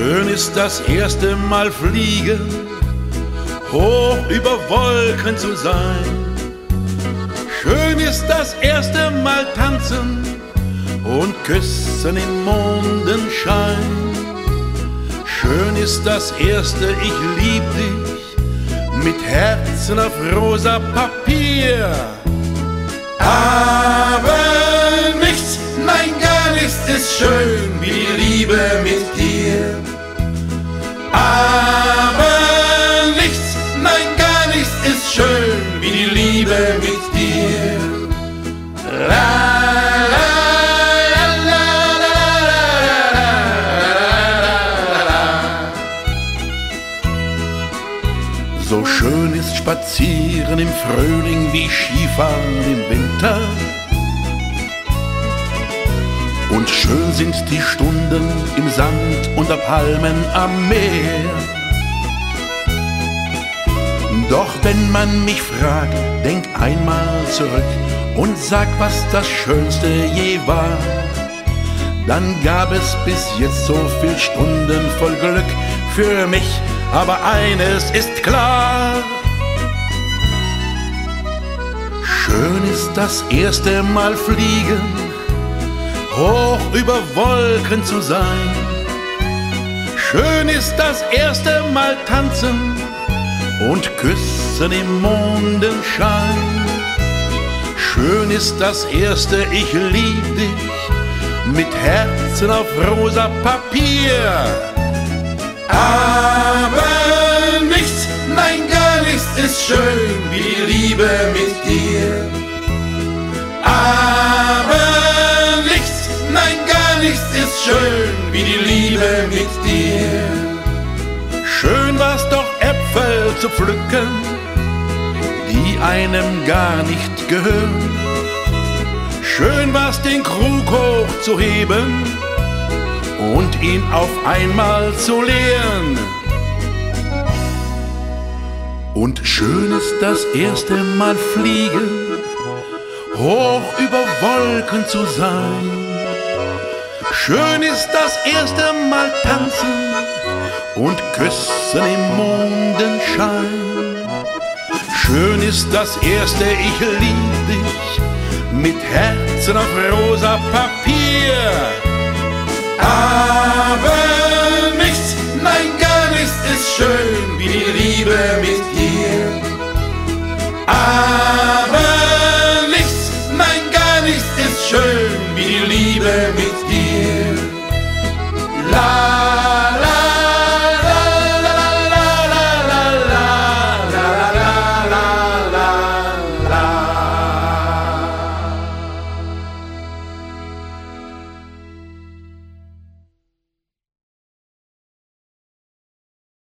Schön ist das erste Mal fliegen, hoch über Wolken zu sein. Schön ist das erste Mal tanzen und küssen im Mondenschein. Schön ist das erste Ich lieb dich mit Herzen auf rosa Papier. Aber nichts, nein gar nichts ist schön wie die Liebe mit dir. Aber nichts, nein gar nichts ist schön wie die Liebe mit dir. La, la, la, la, la, la, la. So schön ist Spazieren im Frühling wie Skifahren im Winter. Und schön sind die Stunden im Sand unter Palmen am Meer. Doch wenn man mich fragt, denk einmal zurück und sag, was das Schönste je war. Dann gab es bis jetzt so viel Stunden voll Glück für mich, aber eines ist klar. Schön ist das erste Mal fliegen, hoch über Wolken zu sein. Schön ist das erste Mal tanzen und küssen im Mondenschein. Schön ist das erste Ich lieb dich mit Herzen auf rosa Papier. Aber nichts, nein gar nichts ist schön wie die Liebe mit dir. Aber nichts, nein gar nichts ist schön wie die Liebe mit dir. Schön war's doch Äpfel zu pflücken, die einem gar nicht gehören. Schön war's den Krug hochzuheben und ihn auf einmal zu leeren. Und schön ist das erste Mal fliegen, hoch über Wolken zu sein. Schön ist das erste Mal tanzen und küssen im Mondenschein. Schön ist das erste Ich lieb dich mit Herzen auf rosa Papier. Aber nichts, nein gar nichts ist schön wie die Liebe mit dir.